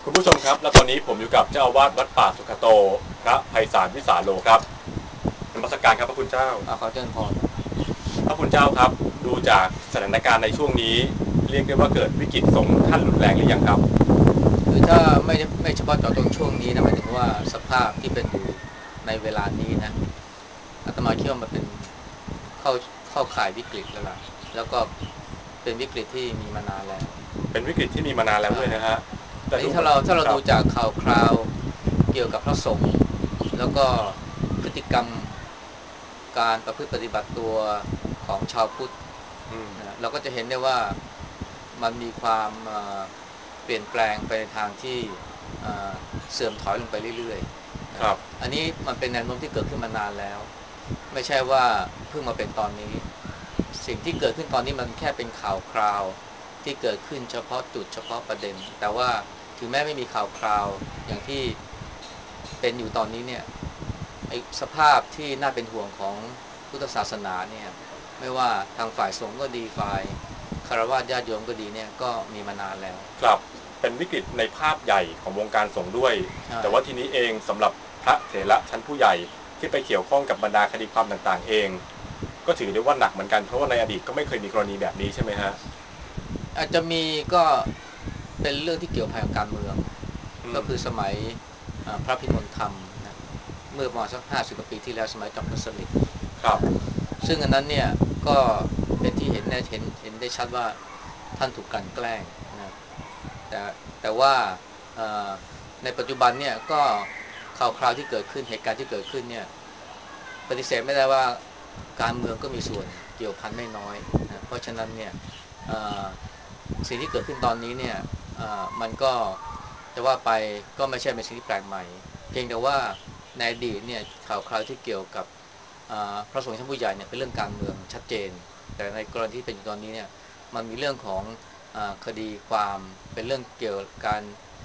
คุณผู้ชมครับและตอนนี้ผมอยู่กับเจ้าอาวาสวัดป่าสุขโตพระไพศาลวิสาโลครับนมัสการครับพระคุณเจ้าขอเจริญพรพระคุณเจ้าครับดูจากสถานการณ์ในช่วงนี้เรียกได้ว่าเกิดวิกฤตสงฆ์ขั้นรุนแรงหรือยังครับคือถ้าไม่เฉพาะเจาะจงช่วงนี้นะหมายถึงว่าสภาพที่เป็นอยู่ในเวลานี้นะอาตมาคิดว่ามันเป็นเข้าเข้าข่ายวิกฤตแล้วล่ะแล้วก็เป็นวิกฤตที่มีมานานแล้วเป็นวิกฤตที่มีมานานแล้วใช่ด้วยนะฮะแต่อันนี้ดูเหมือนถ้าเราครับดูจากข่าวคราวเกี่ยวกับพระสงฆ์แล้วก็พฤติกรรมการประพฤติปฏิบัติตัวของชาวพุทธอืมนะเราก็จะเห็นได้ว่ามันมีความเปลี่ยนแปลงไปในทางที่เสื่อมถอยลงไปเรื่อยๆนะครับอันนี้มันเป็นแนวโน้มที่เกิดขึ้นมานานแล้วไม่ใช่ว่าเพิ่งมาเป็นตอนนี้สิ่งที่เกิดขึ้นตอนนี้มันแค่เป็นข่าวคราวที่เกิดขึ้นเฉพาะจุดเฉพาะประเด็นแต่ว่าถึงแม้ไม่มีข่าวคราวอย่างที่เป็นอยู่ตอนนี้เนี่ยไอ้สภาพที่น่าเป็นห่วงของพุทธศาสนาเนี่ยไม่ว่าทางฝ่ายสงฆ์ก็ดีฝ่ายคฤหัสถ์ญาติโยมก็ดีเนี่ยก็มีมานานแล้วครับเป็นวิกฤตในภาพใหญ่ของวงการสงฆ์ด้วยใช่แต่ว่าทีนี้เองสำหรับพระเถระชั้นผู้ใหญ่ที่ไปเกี่ยวข้องกับบรรดาคดีความต่างๆเองก็ถือได้ว่าหนักเหมือนกันเพราะว่าในอดีตก็ไม่เคยมีกรณีแบบนี้ใช่ไหมฮะอาจจะมีก็เป็นเรื่องที่เกี่ยวพันกับการเมืองอืมก็คือสมัยพระพิมลธรรมนะเมื่อประมาณสัก50กว่าปีที่แล้วสมัยจอมพลสฤษดิ์ครับนะซึ่งอันนั้นเนี่ยก็เป็นที่เห็นได้ชัดว่าท่านถูกกลั่นแกล้งนะแต่แต่ว่าในปัจจุบันเนี่ยก็ข่าวคราวที่เกิดขึ้นเหตุการณ์ที่เกิดขึ้นเนี่ยปฏิเสธไม่ได้ว่าการเมืองก็มีส่วนเกี่ยวพันไม่น้อยนะเพราะฉะนั้นเนี่ยสิ่งที่เกิดขึ้นตอนนี้เนี่ยมันก็จะว่าไปก็ไม่ใช่เป็นสิ่งที่แปลกใหม่เพียงแต่ว่าในอดีตเนี่ยข่าวคราวที่เกี่ยวกับพระสงฆ์ชั้นผู้ใหญ่เนี่ยเป็นเรื่องการเมืองชัดเจนแต่ในกรณีที่เป็นอยู่ตอนนี้เนี่ยมันมีเรื่องของคดีความเป็นเรื่องเกี่ยวกับการ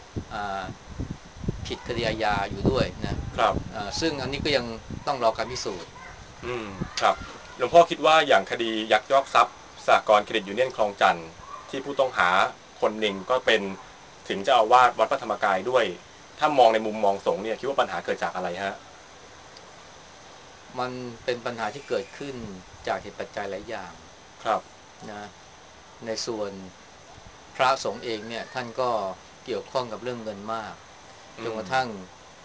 ผิดคดีอาญาอยู่ด้วยนะครับซึ่งอันนี้ก็ยังต้องรอการพิสูจน์อืมครับหลวงพ่อคิดว่าอย่างคดียักยอกทรัพย์สหกรณ์เครดิตยูเนียนคลองจันทน์ที่ผู้ต้องหาคนหนึ่งก็เป็นถึงเจ้าอาวาสวัดพระธรรมกายด้วยถ้ามองในมุมมองสงฆ์เนี่ยคิดว่าปัญหาเกิดจากอะไรฮะมันเป็นปัญหาที่เกิดขึ้นจากเหตุปัจจัยหลายอย่างครับนะในส่วนพระสงฆ์เองเนี่ยท่านก็เกี่ยวข้องกับเรื่องเงินมากจอืมนกระทั่ง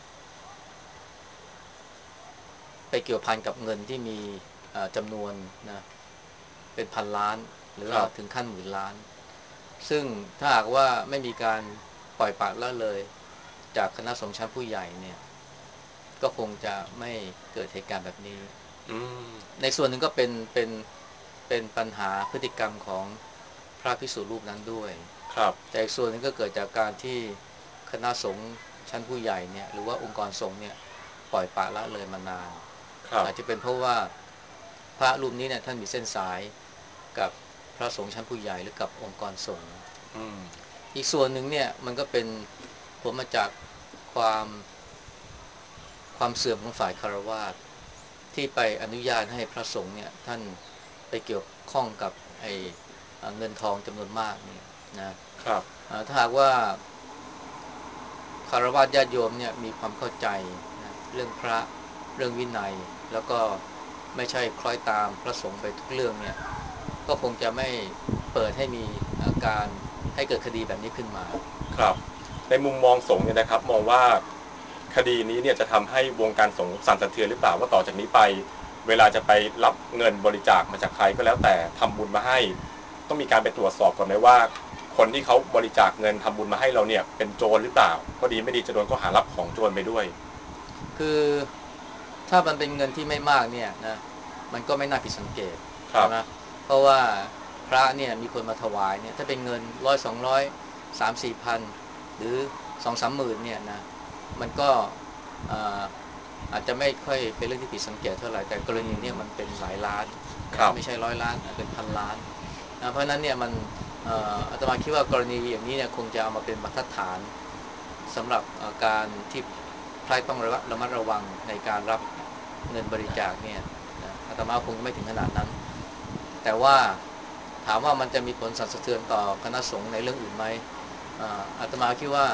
ไปเกี่ยวพันกับเงินที่มีจำนวนนะเป็นพันล้านหรือว่าครับถึงขั้นหมื่นล้านซึ่งถ้าหากว่าไม่มีการปล่อยปละละเลยจากคณะสงฆ์ชั้นผู้ใหญ่เนี่ยก็คงจะไม่เกิดเหตุการณ์แบบนี้อืมในส่วนหนึ่งก็เป็นปัญหาพฤติกรรมของพระภิกษุรูปนั้นด้วยครับแต่อีกส่วนหนึงก็เกิดจากการที่คณะสงฆ์ชั้นผู้ใหญ่เนี่ยหรือว่าองค์กรสงฆ์เนี่ยปล่อยปละละเลยมานานครับอาจจะเป็นเพราะว่าพระรูปนี้เนี่ยท่านมีเส้นสายกับพระสงฆ์ชั้นผู้ใหญ่หรือกับองค์กรสงฆ์อืมอีกส่วนหนึ่งเนี่ยมันก็เป็นผลมาจากความความเสื่อมของฝ่ายคารวาสที่ไปอนุญาตให้พระสงฆ์เนี่ยท่านไปเกี่ยวข้องกับไอ้เงินทองจำนวนมากเนี่ยนะครับถ้าหากว่าคารวะญาติโยมเนี่ยมีความเข้าใจนะเรื่องพระเรื่องวินัยแล้วก็ไม่ใช่คล้อยตามพระสงฆ์ไปทุกเรื่องเนี่ยก็คงจะไม่เปิดให้มีการให้เกิดคดีแบบนี้ขึ้นมาครับในมุมมองสงฆ์เนี่ยนะครับมองว่าคดีนี้เนี่ยจะทำให้วงการสงฆ์สั่นสะเทือนหรือเปล่าว่าต่อจากนี้ไปเวลาจะไปรับเงินบริจาคมาจากใครก็แล้วแต่ทำบุญมาให้ต้องมีการไปตรวจสอบก่อนไหมว่าคนที่เขาบริจาคเงินทำบุญมาให้เราเนี่ยเป็นโจรหรือเปล่าก็ดีไม่ดีจะโดนข้อหารับของโจรไปด้วยคือถ้ามันเป็นเงินที่ไม่มากเนี่ยนะมันก็ไม่น่าผิดสังเกตครับใช่ไหมเพราะว่าพระเนี่ยมีคนมาถวายเนี่ยถ้าเป็นเงินร้อยสองร้อย3-4 พันหรือ2-3 หมื่นเนี่ยนะมันก็อ่าอาจจะไม่ค่อยเป็นเรื่องที่ผิดสังเกตเท่าไหร่แต่กรอืณีมเนี่ยมันเป็นหลายล้านนะครับไม่ใช่100 ล้านเป็นพันล้านนะเพราะฉะนั้นเนี่ยมันอาตมาคิดว่ากรณีอย่างนี้เนี่ยคงจะเอามาเป็นบรรทัดฐานสำหรับการที่ใครต้องระมัดระวังในการรับเงินบริจาคเนี่ยนะอาตมาคงไม่ถึงขนาดนั้นแต่ว่าถามว่ามันจะมีผลสั่นสะเทือนต่อคณะสงฆ์ในเรื่องอื่นไหมอาตมาคิดว่า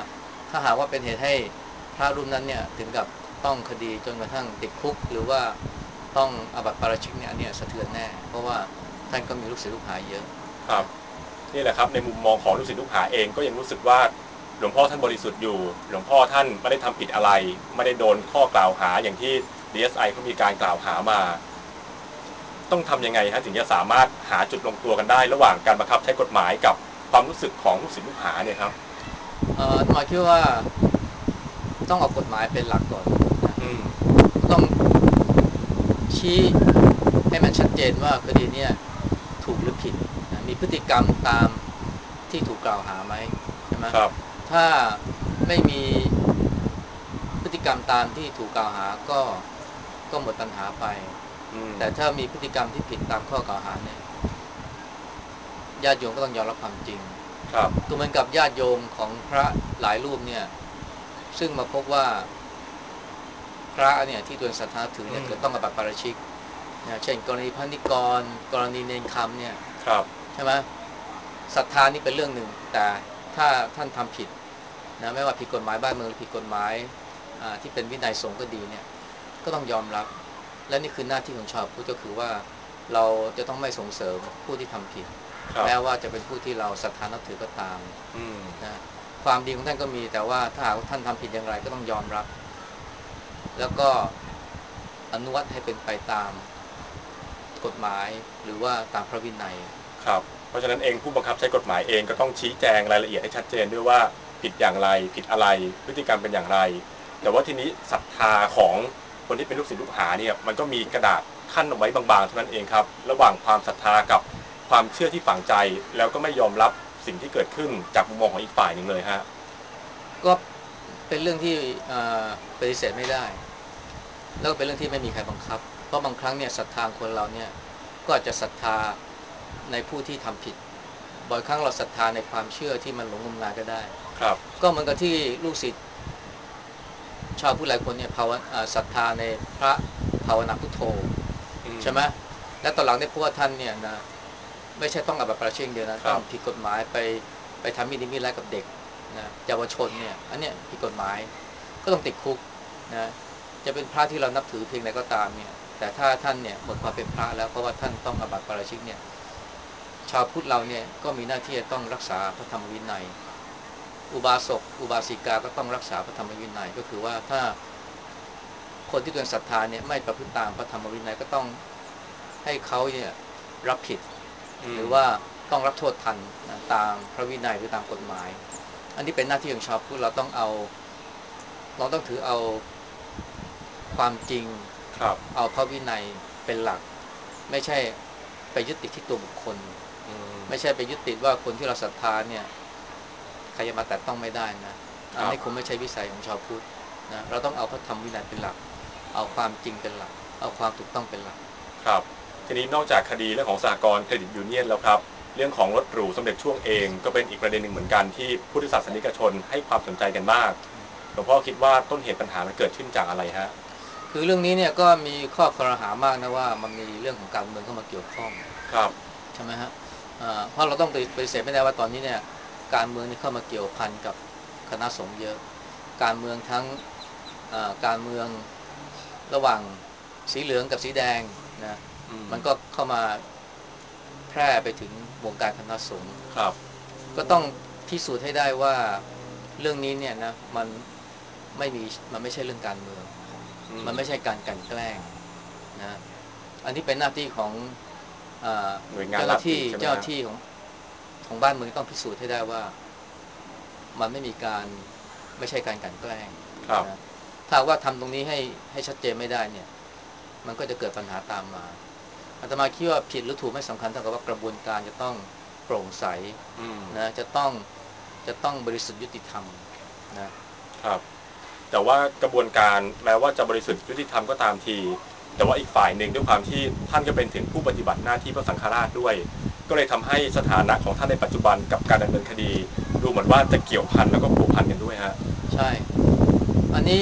ถ้าหากว่าเป็นเหตุให้พระรูปนั้นเนี่ยถึงกับต้องคดีจนกระทั่งติดคุกหรือว่าต้องอาบัติปาราชิกเนี่ยอันเนี้ยสะเทือนแน่เพราะว่าท่านก็มีลูกศิษย์ลูกหาเยอะครับนะนี่แหละครับในมุมมองของลูกศิษย์ลูกหาเองก็ยังรู้สึกว่าหลวงพ่อท่านบริสุทธิ์อยู่หลวงพ่อท่านไม่ได้ทำผิดอะไรไม่ได้โดนข้อกล่าวหาอย่างที่ DSI เขามีการกล่าวหามาต้องทำยังไงฮะถึงจะสามารถหาจุดลงตัวกันได้ระหว่างการบังคับใช้กฎหมายกับความรู้สึกของลูกศิษย์ลูกหาเนี่ยครับหมายคิดว่าต้องเอากฎหมายเป็นหลักก่อนนะอืมต้องชี้ให้มันชัดเจนว่าคดีเนี้ยถูกหรือผิดนะมีพฤติกรรมตามที่ถูกกล่าวหาไหมใช่ไหมครับถ้าไม่มีพฤติกรรมตามที่ถูกกล่าวหาก็หมดปัญหาไปอืมแต่ถ้ามีพฤติกรรมที่ผิดตามข้อกล่าวหาเนี่ยญาติโยมก็ต้องยอมรับความจริงครับก็เหมือนกับญาติโยมของพระหลายรูปเนี่ยซึ่งมาพบว่าพระเนี่ยที่ตัวเองศรัทธาถืออืมเนี่ยเกิดต้องอาบัติปาราชิกนะเช่นกรณีพระนิกรกรณีเนรคำเนี่ยครับใช่ไหมศรัทธานี่เป็นเรื่องหนึ่งแต่ถ้าท่านทำผิดนะไม่ว่าผิดกฎหมายบ้านเมืองหรือผิดกฎหมายที่เป็นวินัยสงฆ์ก็ดีเนี่ยก็ต้องยอมรับและนี่คือหน้าที่ของชาวพุทธก็คือว่าเราจะต้องไม่ส่งเสริมผู้ที่ทำผิดครับแม้ว่าจะเป็นผู้ที่เราศรัทธานับถือก็ตามอืมนะความดีของท่านก็มีแต่ว่าถ้าหากท่านทำผิดอย่างไรก็ต้องยอมรับแล้วก็อนุวัตให้เป็นไปตามกฎหมายหรือว่าตามพระวินัยครับเพราะฉะนั้นเองผู้บังคับใช้กฎหมายเองก็ต้องชี้แจงรายละเอียดให้ชัดเจนด้วยว่าผิดอย่างไรผิดอะไรพฤติกรรมเป็นอย่างไรแต่ว่าทีนี้ศรัทธาของคนที่เป็นลูกศิษย์ลูกหาเนี่ยมันก็มีกระดาษขั้นเอาไว้บางๆเท่านั้นเองครับระหว่างความศรัทธากับความเชื่อที่ฝังใจแล้วก็ไม่ยอมรับสิ่งที่เกิดขึ้นจากมุมมองของอีกฝ่ายหนึ่งเลยฮะก็เป็นเรื่องที่ปฏิเสธไม่ได้แล้วก็เป็นเรื่องที่ไม่มีใครบังคับเพราะบางครั้งเนี่ยศรัทธาคนเราเนี่ยก็อาจจะศรัทธาในผู้ที่ทำผิดบ่อยครั้งเราศรัทธาในความเชื่อที่มันหลงงมงายก็ได้ครับก็เหมือนกับที่ลูกศิษย์ชาวพุทธหลายคนเนี่ยศรัทธาในพระภาวนาพุทโธอืมใช่ไหมและตอนหลังเนี่ยพบว่าท่านเนี่ยนะไม่ใช่ต้องอาบัติประราชิกเดียวนะครับต้องผิดกฎหมายไปทำมินิมิตร้ายกับเด็กนะเยาวชนเนี่ยอันเนี้ยผิดกฎหมายก็ต้องติดคุกนะจะเป็นพระที่เรานับถือเพียงใดก็ตามเนี่ยแต่ถ้าท่านเนี่ยหมดความเป็นพระแล้วเพราะว่าท่านต้องอาบัติปาราชิกเนี่ยชาวพุทธเราเนี่ยก็มีหน้าที่จะต้องรักษาพระธรรมวินัยอุบาสกอุบาสิกาก็ต้องรักษาพระธรรมวินัยก็คือว่าถ้าคนที่ตัวเองศรัทธาเนี่ยไม่ประพฤติตามพระธรรมวินัยก็ต้องให้เขาเนี่ยรับผิดอืมหรือว่าต้องรับโทษทันนะตามพระวินัยหรือตามกฎหมายอันนี้เป็นหน้าที่ของชาวพุทธเราต้องถือเอาความจริงครับเอาพระวินัยเป็นหลักไม่ใช่ไปยึดติดที่ตัวบุคคลอืมไม่ใช่ไปยึดติดว่าคนที่เราศรัทธาเนี่ยใครจะมาแตะต้องไม่ได้นะคอันรับนี้คงไม่ใช่วิสัยของชาวพุทธนะเราต้องเอาพระธรรมวินัยเป็นหลักเอาความจริงเป็นหลักเอาความถูกต้องเป็นหลักครับทีนี้นอกจากคดีเรื่องของสหกรณ์เครดิตยูเนียนแล้วครับเรื่องของรถหรูสมเด็จช่วงเองก็เป็นอีกประเด็นหนึ่งเหมือนกันที่พุทธศาสนิกชนให้ความสนใจกันมากหลวงพ่อคิดว่าต้นเหตุปัญหามันเกิดขึ้นจากอะไรฮะคือเรื่องนี้เนี่ยก็มีข้อคอรหามากนะว่ามันมีเรื่องของการเมืองเข้ามาเกี่ยวข้องครับใช่ไหมฮะเพราะเราต้องปฏิเสธไม่ได้ว่าตอนนี้เนี่ยการเมืองนี่เข้ามาเกี่ยวพันกับคณะสงฆ์เยอะการเมืองทั้งการเมืองระหว่างสีเหลืองกับสีแดงนะอืมมันก็เข้ามาแพร่ไปถึงวงการคณะสงฆ์ครับก็ต้องพิสูจน์ให้ได้ว่าเรื่องนี้เนี่ยนะไม่มีมันไม่ใช่เรื่องการเมืองอืมมันไม่ใช่การกลั่นแกล้งนะอันนี้เป็นหน้าที่ของหน่วยงานเจ้าหน้าที่รัฐอีกใช่ไหมฮะของบ้านเมืองต้องพิสูจน์ให้ได้ว่ามันไม่มีการไม่ใช่การกลั่นแกล้งครับนะถ้าว่าทำตรงนี้ให้ชัดเจนไม่ได้เนี่ยมันก็จะเกิดปัญหาตามมาอาตมาคิดว่าผิดหรือถูกไม่สำคัญเท่ากับว่ากระบวนการจะต้องโปร่งใสอืมนะจะต้องบริสุทธิ์ยุติธรรมนะครับแต่ว่ากระบวนการแม้ว่าจะบริสุทธิ์ยุติธรรมก็ตามทีแต่ว่าอีกฝ่ายหนึ่งด้วยความที่ท่านก็เป็นถึงผู้ปฏิบัติหน้าที่พระสังฆราชด้วยก็เลยทำให้สถานะของท่านในปัจจุบันกับการดำเนินคดีดูเหมือนว่าจะเกี่ยวพันแล้วก็ผูกพันกันด้วยฮะใช่อันนี้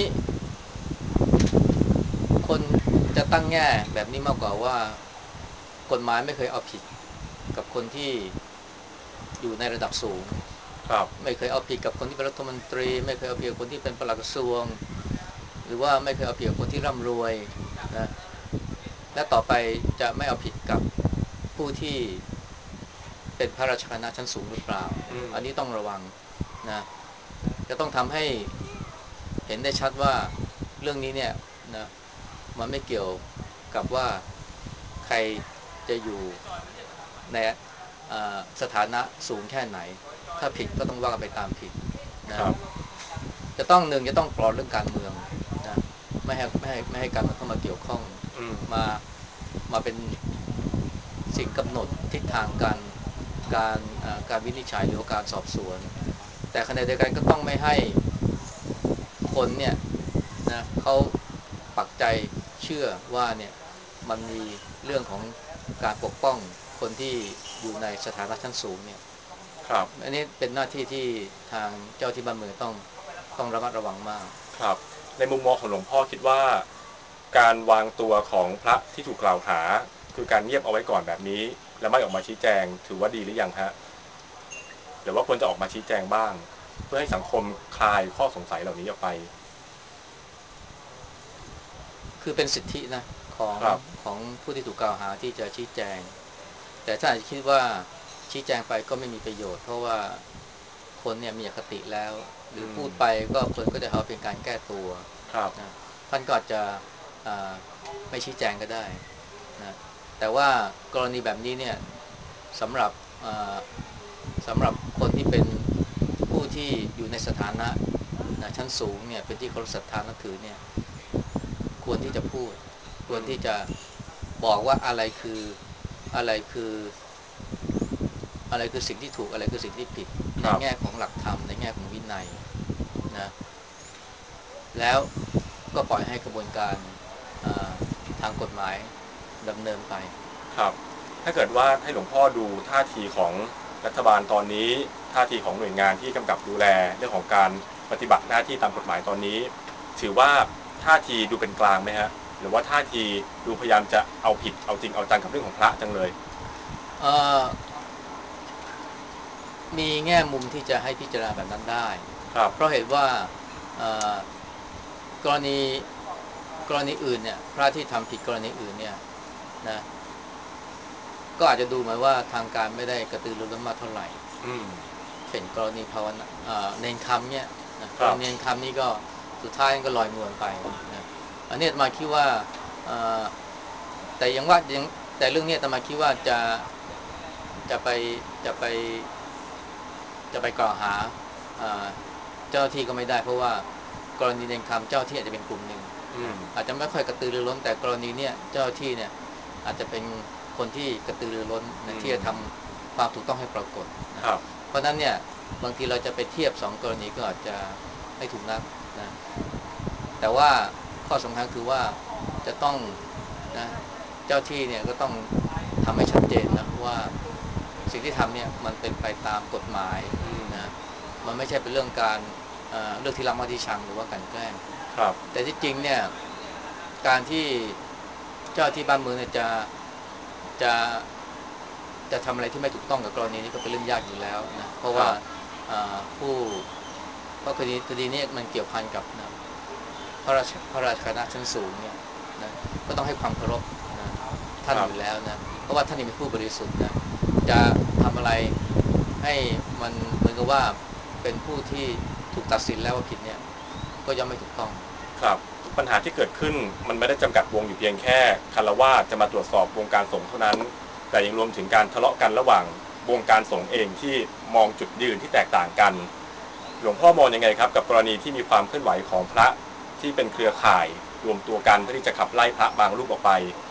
คนจะตั้งแง่แบบนี้มากกว่าว่ากฎหมายไม่เคยเอาผิดกับคนที่อยู่ในระดับสูงครับไม่เคยเอาผิดกับคนที่เป็นรัฐมนตรีไม่เคยเอาผิดกับคนที่เป็นปลัดกระทรวงหรือว่าไม่เคยเอาผิดกับคนที่ร่ำรวยนะและต่อไปจะไม่เอาผิดกับผู้ที่เป็นพระราชคณะชั้นสูงหรือเปล่าอืมอันนี้ต้องระวังนะจะต้องทำให้เห็นได้ชัดว่าเรื่องนี้เนี่ยนะมันไม่เกี่ยวกับว่าใครจะอยู่ในสถานะสูงแค่ไหนถ้าผิดก็ต้องว่ากันไปตามผิดคนะรับจะต้องหนึ่งจะต้องปลอดเรื่องการเมืองนะไม่ให้การเมืองเข้ามาเกี่ยวข้องอืมมามาเป็นสิ่งกำหนดทิศทางการวินิจฉัยหรือว่าการสอบสวนแต่ขณะเดียวกันก็ต้องไม่ให้คนเนี่ยนะเขาปักใจเชื่อว่าเนี่ยมันมีเรื่องของการปกป้องคนที่อยู่ในสถานะชั้นสูงเนี่ยครับอันนี้เป็นหน้าที่ที่ทางเจ้าที่บ้านเมืองต้องระมัดระวังมากครับในมุมมองของหลวงพ่อคิดว่าการวางตัวของพระที่ถูกกล่าวหาคือการเงียบเอาไว้ก่อนแบบนี้แล้วไม่ออกมาชี้แจงถือว่าดีหรือยังฮะหรือว่าควรจะออกมาชี้แจงบ้างเพื่อให้สังคมคลายข้อสงสัยเหล่านี้ออกไปคือเป็นสิทธินะของครับของผู้ที่ถูกกล่าวหาที่จะชี้แจงแต่ถ้าอาจจะคิดว่าชี้แจงไปก็ไม่มีประโยชน์เพราะว่าคนเนี่ยมีอคติแล้วหรืออืมพูดไปก็คนก็จะหาว่าเป็นการแก้ตัวครับนะท่านก็อาจจะอ่าไม่ชี้แจงก็ได้นะแต่ว่ากรณีแบบนี้เนี่ยสำหรับอ่าสำหรับคนที่เป็นผู้ที่อยู่ในสถานะนะชั้นสูงเนี่ยเป็นที่เคารพศรัทธานับถือเนี่ยควรที่จะพูดควอืมรที่จะบอกว่าอะไรคือ อะไรคือสิ่งที่ถูกอะไรคือสิ่งที่ผิดในครับแง่ของหลักธรรมในแง่ของวินัยนะแล้วก็ปล่อยให้กระบวนการทางกฎหมายดำเนินไปครับถ้าเกิดว่าให้หลวงพ่อดูท่าทีของรัฐบาลตอนนี้ท่าทีของหน่วยงานที่กำกับดูแลเรื่องของการปฏิบัติหน้าที่ตามกฎหมายตอนนี้ถือว่าท่าทีดูเป็นกลางไหมฮะหรือว่าท่าทีดูพยายามจะเอาผิดเอาจริงเอาจังกับเรื่องของพระจังเลยเอ่อมีแง่มุมที่จะให้พิจารณาแบบนั้นได้ครับเพราะเหตุว่าเอ่อกรณีกรณีอื่นเนี่ยพระที่ทำผิดกรณีอื่นเนี่ยนะก็อาจจะดูเหมือนว่าทางการไม่ได้กระตือรือร้นมากเท่าไหร่อืมเช่นกรณีภาวนาเนนคำเนี่ยนะกครับรณีเนนคำนี่ก็สุดท้ายก็ลอยนวลไปนะอันนี้อาตมาคิดว่าเอ่อ แต่ยังว่ายังแต่เรื่องนี้อาตมาคิดว่าจะไปจะไปจะไปกล่าวหาอ่าเจ้าหน้าที่ก็ไม่ได้เพราะว่ากรณีเนรคำเจ้าหน้าที่อาจจะเป็นกลุ่มหนึ่งอืมนะอาจจะไม่ค่อยกระตือรือร้นแต่กรณีเนี้ยเจ้าหน้าที่เนี่ยอาจจะเป็นคนที่กระตือรือร้นนะอืที่จะทมำความถูกต้องให้ปรากฏนะครับเพราะนั้นเนี่ยบางทีเราจะไปเทียบสองกรณีก็อาจจะไม่ถูกนักนะแต่ว่าข้อสำคัญคือว่าจะต้องนะเจ้าที่เนี่ยก็ต้องทำให้ชัดเจนนะว่าสิ่งที่ทำเนี่ยมันเป็นไปตามกฎหมายอืมนะมันไม่ใช่เป็นเรื่องการเรื่องที่รักมักที่ชังหรือว่าการแกล้งครับแต่ที่จริงเนี่ยการที่เจ้าที่บ้านเมืองเนี่ยจะจะทำอะไรที่ไม่ถูกต้องกับกรณีนี้ก็เป็นเรื่องยากอยู่แล้วนะเพราะว่าครับผู้เพราะคดีนี้มันเกี่ยวพันกับนะพระราชคณะชั้นสูงเนี่ยนะก็ต้องให้ความเคารพนะคท่านรับอยู่แล้วนะเพราะว่าท่านนี่เป็นผู้บริสุทธิ์นะจะทำอะไรให้มันเหมือนกับว่าเป็นผู้ที่ถูกตัดสินแล้วว่าผิดเนี่ยก็ย่อมไม่ถูกต้องครับปัญหาที่เกิดขึ้นมันไม่ได้จำกัดวงอยู่เพียงแค่คฤหัสถ์จะมาตรวจสอบวงการสงฆ์เท่านั้นแต่ยังรวมถึงการทะเลาะกันระหว่างวงการสงฆ์เองที่มองจุดยืนที่แตกต่างกันหลวงพ่อมองยังไงครับกับกรณีที่มีความเคลื่อนไหวของพระที่เป็นเครือข่ายรวมตัวกันเพื่อที่จะขับไล่พระบางรูปออกไป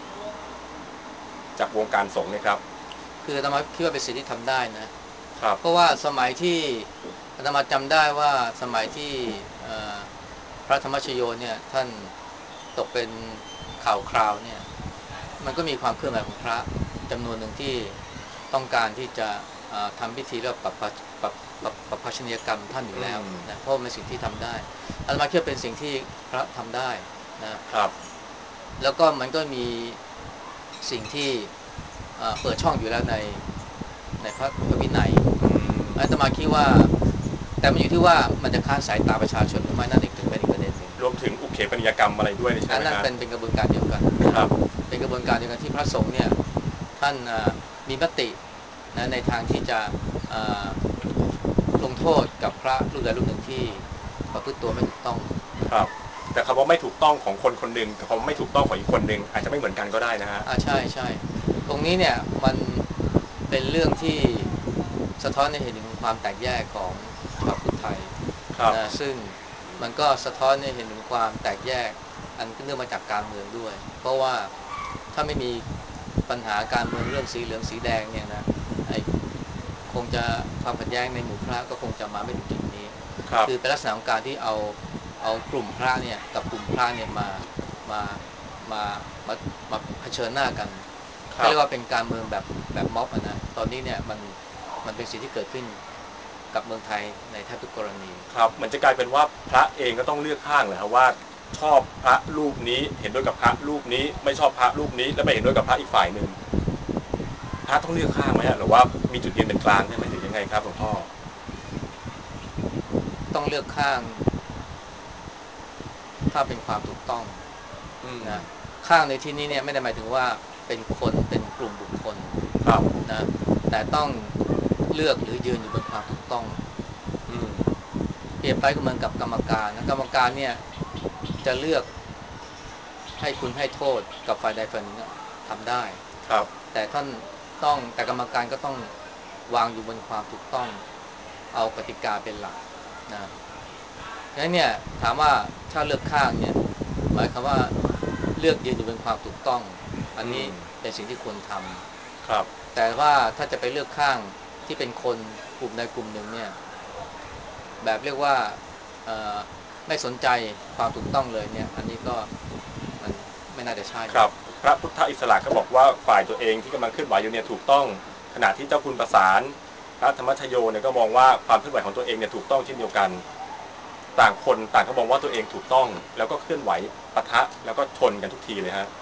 จากวงการสงฆ์เนี่ยครับคืออาตมาคิดว่าเป็นสิ่งที่ทำได้นะครับเพราะว่าสมัยที่อาตมาจำได้ว่าสมัยที่พระธรรมชโยเนี่ยท่านตกเป็นข่าวคราวเนี่ยมันก็มีความเคลื่อนไหวของพระจำนวนหนึ่งที่ต้องการที่จะทำพิธีเรียกว่าปรับภาชนียกรรมท่านอยู่อืแล้วมนะเพราะเป็นสิ่งที่ทำได้อาตมาคิดว่าเป็นสิ่งที่พระทำได้นะครับแล้วก็มันก็มีสิ่งที่เปิดช่องอยู่แล้วในพระวินัยอืมอาตมาคิดว่าแต่มันอยู่ที่ว่ามันจะค้านสายตาประชาชนหรือไม่นั่นอีกเป็นอีกประเด็นหนึ่งรวมถึงอุเขปนิยกรรมอะไรด้วยใช่อันนั้นไหมฮะเป็นกระบวนการเดียวกันคนะรับเป็นกระบวนการเดียวกันที่พระสงฆ์เนี่ยท่านมีมตินะในทางที่จะอ่าลงโทษกับพระรูปใดรูปหนึ่งที่ประพฤติตัวไม่ถูกต้องนะครับแต่คำว่าไม่ถูกต้องของคนคนหนึ่งกับคำว่าไม่ถูกต้องของอีกคนหนึ่งอาจจะไม่เหมือนกันก็ได้นะฮะใช่ใช่ตรงนี้เนี่ยมันเป็นเรื่องที่สะท้อนให้เห็นถึงความแตกแยกของชาวพุทธไทยครับนะซึ่งมันก็สะท้อนให้เห็นถึงความแตกแยกอันเนื่องมาจากการเมืองด้วยเพราะว่าถ้าไม่มีปัญหาการเมืองเรื่องสีเหลืองสีแดงเนี่ยนะไอคงจะความขัดแย้งในหมู่พระก็คงจะมาไม่ถึงจุดนี้ครับคือเป็นลักษณะของการที่เอากลุ่มพระเนี่ยกับกลุ่มพระเนี่ยมามามามาเผชิญหน้ากันครับก็เรียกว่าเป็นการเมืองแบบม็อบนะตอนนี้เนี่ยมันเป็นสิ่งที่เกิดขึ้นกับเมืองไทยในแทบทุกกรณีครับเหมือนจะกลายเป็นว่าพระเองก็ต้องเลือกข้างเลยครับว่าชอบพระรูปนี้เห็นด้วยกับพระรูปนี้ไม่ชอบพระรูปนี้แล้วไม่เห็นด้วยกับพระอีกฝ่ายหนึ่งพระต้องเลือกข้างไหมฮะหรือว่ามีจุดยืนเป็นกลางใช่ไหมหรือยังไงครับหลวงพ่อต้องเลือกข้างถ้าเป็นความถูกต้องอืมนะข้างในที่นี้เนี่ยไม่ได้หมายถึงว่าเป็นคนเป็นกลุ่มบุคคลครับนะแต่ต้องเลือกหรือยืนอยู่บนความถูกต้องอืมเปรียบไปก็เหมือนกับกรรมการนะกรรมการเนี่ยจะเลือกให้คุณให้โทษกับฝ่ายใดฝ่ายหนึ่งทำได้ครับแต่ท่านแต่กรรมการก็ต้องวางอยู่บนความถูกต้องเอากติกาเป็นหลักนะงั้นเนี่ยถามว่าถ้าเลือกข้างเนี่ยหมายความว่าเลือกยืนอยู่บนความถูกต้องอันอืนี้มเป็นสิ่งที่ควรทครับำแต่ว่าถ้าจะไปเลือกข้างที่เป็นคนกลุ่มใดกลุ่มหนึ่งเนี่ยแบบเรียกว่าเอ่อไม่สนใจความถูกต้องเลยเนี่ยอันนี้ก็มันไม่น่าจะใช่ครับพระพุทธอิสระก็บอกว่าฝ่ายตัวเองที่กำลังเคลื่อนไหวอยู่เนี่ยถูกต้องขณะที่เจ้าคุณประสานพระธรรมชโยเนี่ยก็มองว่าความเคลื่อนไหวของตัวเองเนี่ยถูกต้องเช่นเดียวกันต่างคนต่างก็มองว่าตัวเองถูกต้องแล้วก็เคลื่อนไหวปะทะแล้วก็ชนกันทุกทีเลยฮะ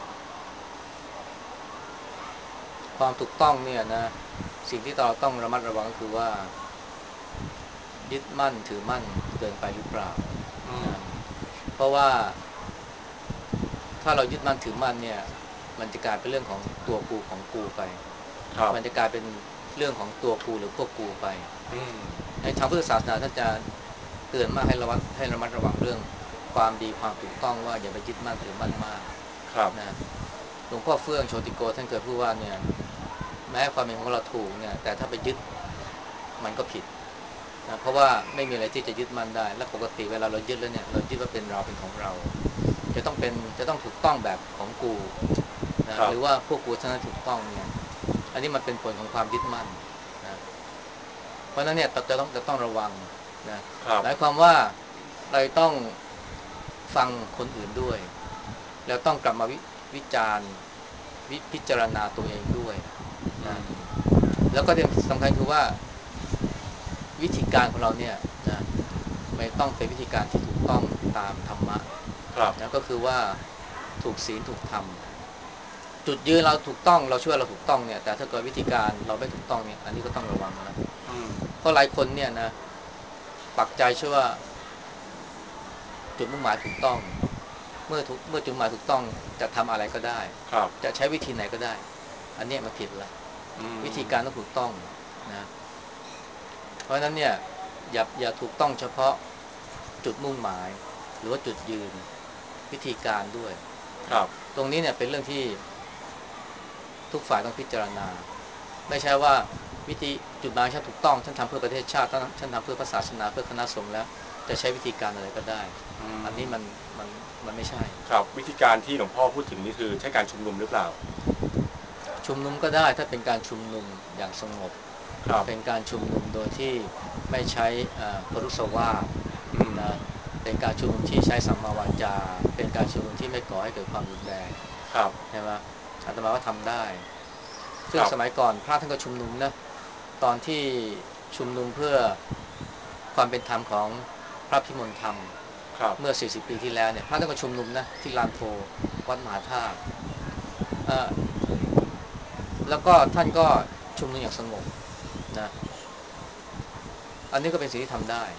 ความถูกต้องเนี่ยนะสิ่งที่เราต้องระมัดระวังก็คือว่ายึดมั่นถือมั่นเกินไปหรือเปล่าอืมนะเพราะว่าถ้าเรายึดมั่นถือมั่นเนี่ยมันจะกลายเป็นเรื่องของตัวกูของกูไปครับมันจะกลายเป็นเรื่องของตัวกูหรือพวกกูไปอืมในทางพุทธศาสนาท่านจะเตือนมากให้ระมัดระวังเรื่องความดีความถูกต้องว่าอย่าไปยึดมั่นถือมั่นมากครับนะหลวงพ่อเฟื่องโชติโกท่านเคยพูดว่าเนี่ยแม้ความเห็นของเราถูกเนี่ยแต่ถ้าไปยึดมันก็ผิดนะเพราะว่าไม่มีอะไรที่จะยึดมั่นได้และปกติเวลาเรายึดแล้วเนี่ยเรายึดว่าเป็นเราเป็นของเราจะต้องถูกต้องแบบของกูนะครับหรือว่าพวกกูเท่านั้นถูกต้องเนี่ยอันนี้มันเป็นผลของความยึดมั่นนะเพราะฉะนั้นเนี่ยจะต้องระวังนะครับหมายความว่าเราต้องฟังคนอื่นด้วยแล้วต้องกลับมาวิจารณ์พิจารณาตัวเองด้วยนะอืมแล้วก็ที่สำคัญคือว่าวิธีการของเราเนี่ยนะไม่ต้องเป็นวิธีการที่ถูกต้องตามธรรมะครับนะก็คือว่าถูกศีลถูกธรรมจุดยืนเราถูกต้องเราเชื่อเราถูกต้องเนี่ยแต่ถ้าเกิดวิธีการเราไม่ถูกต้องเนี่ยอันนี้ก็ต้องระวังนะอืมเพราะหลายคนเนี่ยนะปักใจเชื่อว่าจุดมุ่งหมายถูกต้องเมื่อจุดมุ่งหมายถูกต้องจะทำอะไรก็ได้ครับจะใช้วิธีไหนก็ได้อันนี้มันผิดละอืวิธีการมต้องถูกต้องนะเพราะฉะนั้นเนี่ยอย่าถูกต้องเฉพาะจุดมุ่งหมายหรือว่าจุดยืนวิธีการด้วยนะครับตรงนี้เนี่ยเป็นเรื่องที่ทุกฝ่ายต้องพิจารณาไม่ใช่ว่าวิธีจุดหมายฉันถูกต้องฉันทำเพื่อประเทศชาติฉันทำเพื่อศาสนาเพื่อคณะสงฆ์แล้วจะใช้วิธีการอะไรก็ได้อือันนี้มมันมันไม่ใช่ครับวิธีการที่หลวงพ่อพูดถึงนี่คือใช้การชุมนุมหรือเปล่าชุมนุมก็ได้ถ้าเป็นการชุมนุมอย่างสงบครับเป็นการชุมนุมโดยที่ไม่ใช้พรุสวาทอืมนะเป็นการชุมนุมที่ใช้สัมมาวาจาเป็นการชุมนุมที่ไม่ก่อให้เกิดความรุนแรงครับใช่ไหมอาตมาว่าทำได้คซึ่งรับสมัยก่อนพระท่านก็ชุมนุมนะตอนที่ชุมนุมเพื่อความเป็นธรรมของพระพิมลธรรมครับเมื่อ40ปีที่แล้วเนี่ยพระท่านก็ชุมนุมนะที่ลานโพวัดมหาธาตุเอ่อแล้วก็ท่านก็ชุมนุมอย่างสงบนะอันนี้ก็เป็นสิ่งที่ทำได้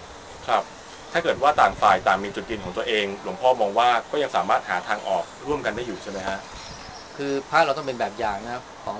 ครับถ้าเกิดว่าต่างฝ่ายต่างมีจุดยืนของตัวเองหลวงพ่อมองว่าก็ยังสามารถหาทางออกร่วมกันได้อยู่ใช่ไหมฮะคือพระเราต้องเป็นแบบอย่างนะของ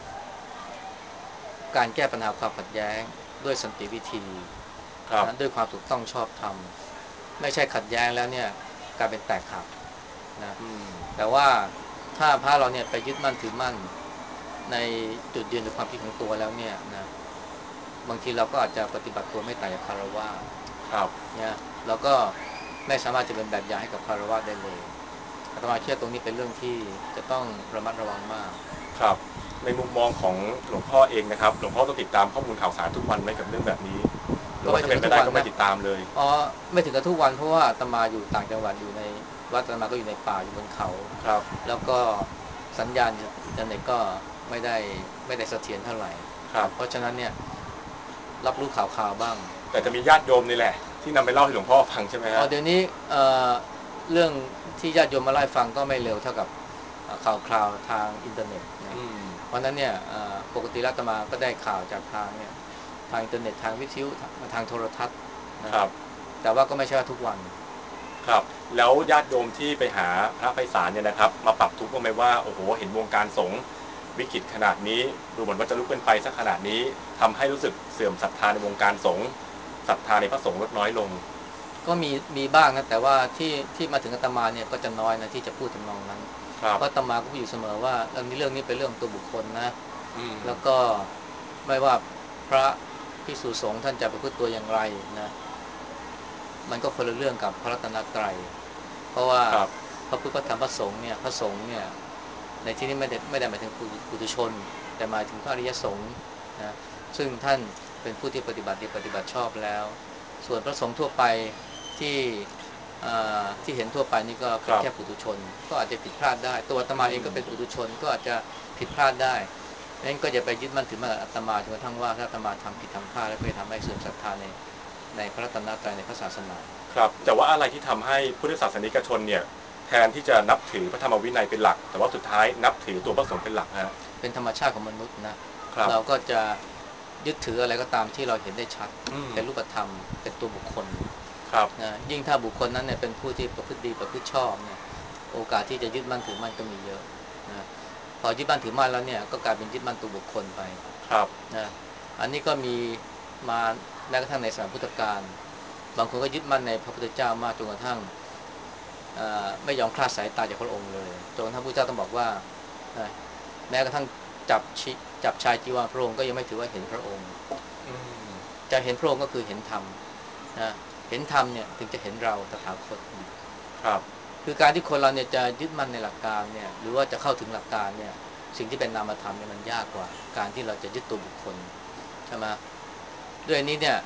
การแก้ปัญหาความขัดแย้งด้วยสันติวิธีครับนะด้วยความถูกต้องชอบธรรมไม่ใช่ขัดแย้งแล้วเนี่ยกลายเป็นแตกหักนะอืมแต่ว่าถ้าพระเราเนี่ยไปยึดมั่นถือมั่นในจุดยืนหรือความคิดของตัวแล้วเนี่ยนะบางทีเราก็อาจจะปฏิบัติตัวไม่ต่างจากคารวะครับเนี่ยเราก็ไม่สามารถจะเป็นแบบอย่างให้กับคารวะได้เลยอาตมาเชื่อตรงนี้เป็นเรื่องที่จะต้องระมัดระวังมากครับในมุมมองของหลวงพ่อเองนะครับหลวงพ่อต้องติดตามข้อมูลข่าวสารทุกวันไหมกับเรื่องแบบนี้หรือว่าถ้าก็ไม่ถึงเป็นไปได้ก็ไม่กับทุกวันนะติดตามเลยอ๋อไม่ถึงกับทุกวันเพราะว่าอาตมาอยู่ต่างจังหวัดอยู่ในวัดอาตมาก็อยู่ในป่าอยู่บนเขาครับแล้วก็สัญญาณอินเทอร์เน็ตก็ไม่ได้ไม่ได้เสถียรเท่าไหร่ครับนะเพราะฉะนั้นเนี่ยรับรู้ข่าวบ้างแต่จะนะมีญาติโยมนี่แหละที่นำไปเล่าให้หลวงพ่อฟังใช่ไหมฮะอ๋อเดี๋ยวนี้เรื่องที่ญาติโยมมาไล่าให้ฟังก็ไม่เร็วเท่ากับข่าวทางอินเทอร์เน็ตนะอืมเพราะนั้นเนี่ยปกติแล้วอาตมาก็ได้ข่าวจากทางเนี่ยทางอินเทอร์เน็ตทางวิทยุทางโทรทัศน์นะครับแต่ว่าก็ไม่ใช่ว่าทุกวันครับแล้วญาติโยมที่ไปหาพระไพศาลเนี่ยนะครับมาปรับทุกข์บ้างไหมว่าโอ้โหเห็นวงการสงฆ์วิกฤตขนาดนี้ดูเหมือนว่าจะลุกเป็นไฟสักขนาดนี้ทำให้รู้สึกเสื่อมศรัทธาในวงการสงฆ์ศรัทธาในพระสงฆ์ลดน้อยลงก็มีบ้างนะแต่ว่าที่มาถึงอาตมาเนี่ยก็จะน้อยนะที่จะพูดทำนองนั้นครับเพราะอาตมาก็พูดอยู่เสมอว่าเรื่องนี้เป็นเรื่องตัวบุคคลนะอืมแล้วก็ไม่ว่าพระภิกษุสงฆ์ท่านจะประพฤติตัวอย่างไรนะมันก็คนละเรื่องกับพระรัตนตรัยเพราะว่าครับพระพุทธพระธรรมพระสงฆ์เนี่ยพระสงฆ์เนี่ยในที่นี้ไม่ได้หมายถึงปุถุชนแต่หมายถึงพระอริยสงฆ์นะซึ่งท่านเป็นผู้ที่ปฏิบัติดีปฏิบัติชอบแล้วส่วนพระสงฆ์ทั่วไป ที่ที่เห็นทั่วไปนี่ก็คเป็นรับแค่ปุถุชนก็อาจจะผิดพลาดได้ตัวอาตมาอืเองก็เป็นมปุถุชนก็อาจจะผิดพลาดได้นั้นก็อย่าไปยึดมั่นถือมั่นอาตมาจนกระทั่งว่าถ้าอาตมาทำผิดทำพลาดแล้วก็จะทำให้เสื่อมศรัทธาในพระรัตนตรัยในพระศาสนาครับแต่ว่าอะไรที่ทำให้พุทธศาสนิกชนเนี่ยแทนที่จะนับถือพระธรรมวินัยเป็นหลักแต่ว่าสุดท้ายนับถือตัวพระสงฆ์เป็นหลักฮะเป็นธรรมชาติของมนุษย์นะครับเราก็จะยึดถืออะไรก็ตามที่เราเห็นได้ชัดอืมเป็นรูปธรรมเป็นตัวบุคคลครับนะยิ่งถ้าบุคคลนั้นเนี่ยเป็นผู้ที่ประพฤติดีประพฤติชอบเนี่ยโอกาสที่จะยึดมั่นถือมั่นก็มีเยอะนะพอยึดมั่นถือมั่นแล้วเนี่ยก็กลายเป็นยึดมั่นตัวบุคคลไปครับนะอันนี้ก็มีมาแม้กระทั่งในสมัยพุทธกาลบางคนก็ยึดมั่นในพระพุทธเจ้ามากจนกระทั่งไม่ยอมคลาดสายตาจากพระองค์เลยจนกระทั่งพระพุทธเจ้าต้องบอกว่านะแม้กระทั่งจับชิจับชายจีวรพระองค์ก็ยังไม่ถือว่าเห็นพระองค์อืมจะเห็นพระองค์ก็คือเห็นธรรมนะเห็นธรรมเนี่ยถึงจะเห็นเราตถาคตนะครับคือการที่คนเราเนี่ยจะยึดมั่นในหลักการเนี่ยหรือว่าจะเข้าถึงหลักการเนี่ยสิ่งที่เป็นนามธรรมเนี่ยมันยากกว่าการที่เราจะยึดตัวบุคคลใช่ไหมด้วยนี้เนี่ย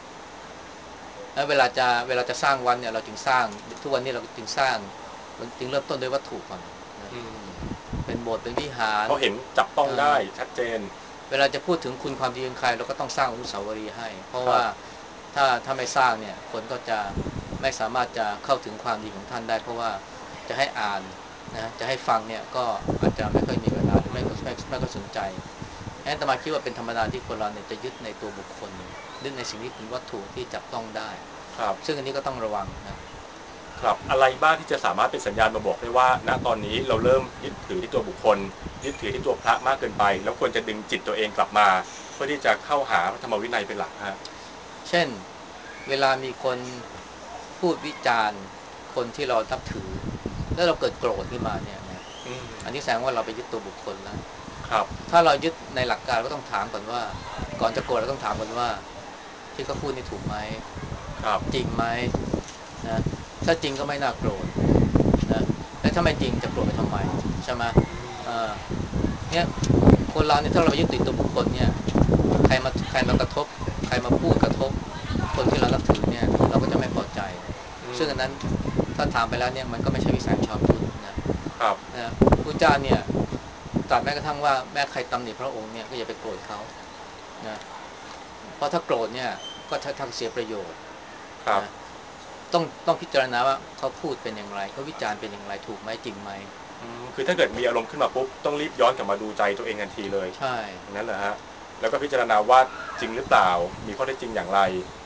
เวลาจะสร้างวันเนี่ยเราจึงสร้างทุกวันนี้เราจึงสร้างมันจึงเริ่มต้นด้วยวัตถุก่อนนะอืมเป็นโบสถ์เป็นวิหารเขาเห็นจับต้องเอ่ได้อชัดเจนเวลาจะพูดถึงคุณความดีของใครเราก็ต้องสร้างอนุสาวรีย์ให้เพราะว่าครับถ้าไม่สร้างเนี่ยคนก็จะไม่สามารถจะเข้าถึงความดีของท่านได้เพราะว่าจะให้อ่านนะจะให้ฟังเนี่ยก็อาจจะไม่ค่อยมีเวลาหรืออืมไม่ค่อยสนใจงั้นอาตมาคิดว่าเป็นธรรมดาที่คนเราเนี่ยจะยึดในตัวบุคคลยึดในสิ่งที่เป็นวัตถุที่จับต้องได้ครับซึ่งอันนี้ก็ต้องระวังนะครับอะไรบ้างที่จะสามารถเป็นสัญญาณมาบอกได้ว่าณตอนนี้เราเริ่มยึดถือที่ตัวบุคคลยึดถือที่ตัวพระมากเกินไปแล้วควรจะดึงจิตตัวเองกลับมาเพื่อที่จะเข้าหาพระธรรมวินัยเป็นหลักฮะเช่นเวลามีคนพูดวิจารณ์คนที่เรานับถือแล้วเราเกิดโกรธขึ้นมาเนี่ยนะอืมอันนี้แสดงว่าเราไปยึดตัวบุคคลแล้วครับถ้าเรายึดในหลักการก็ต้องถามก่อนว่าก่อนจะโกรธเราต้องถามก่อนว่าที่เขาพูดนี่ถูกไหมครับจริงไหมนะถ้าจริงก็ไม่น่าโกรธนะแล้วถ้าไม่จริงจะโกรธไปทำไมใช่ไหมอืเอ่มอเนี่ยคนเราเนี่ยถ้าเราไปยึดติดตัวบุคคลเนี่ยใครมากระทบใครมาพูดกระทบคนที่เรานับถือเนี่ยเราก็จะไม่พอใจอืมซึ่งอันนั้นถ้าถามไปแล้วเนี่ยมันก็ไม่ใช่วิสัยชาวพุทธครับนะพระเจ้าเนี่ยตรัสแม้กระทั่งว่าแม้ใครตำหนิพระองค์เนี่ยก็อย่าไปโกรธเขานะเพราะถ้าโกรธเนี่ยก็ทั้งเสียประโยชน์ครับนะต้องพิจารณาว่าเขาพูดเป็นอย่างไรเขาวิจารณ์เป็นอย่างไรถูกไหมจริงไหมคือถ้าเกิดมีอารมณ์ขึ้นมาปุ๊บต้องรีบย้อนกลับมาดูใจตัวเองทันทีเลยใช่อย่างนั้นเหรอฮะแล้วก็พิจารณาว่าจริงหรือเปล่ามีข้อเท็จจริงอย่างไร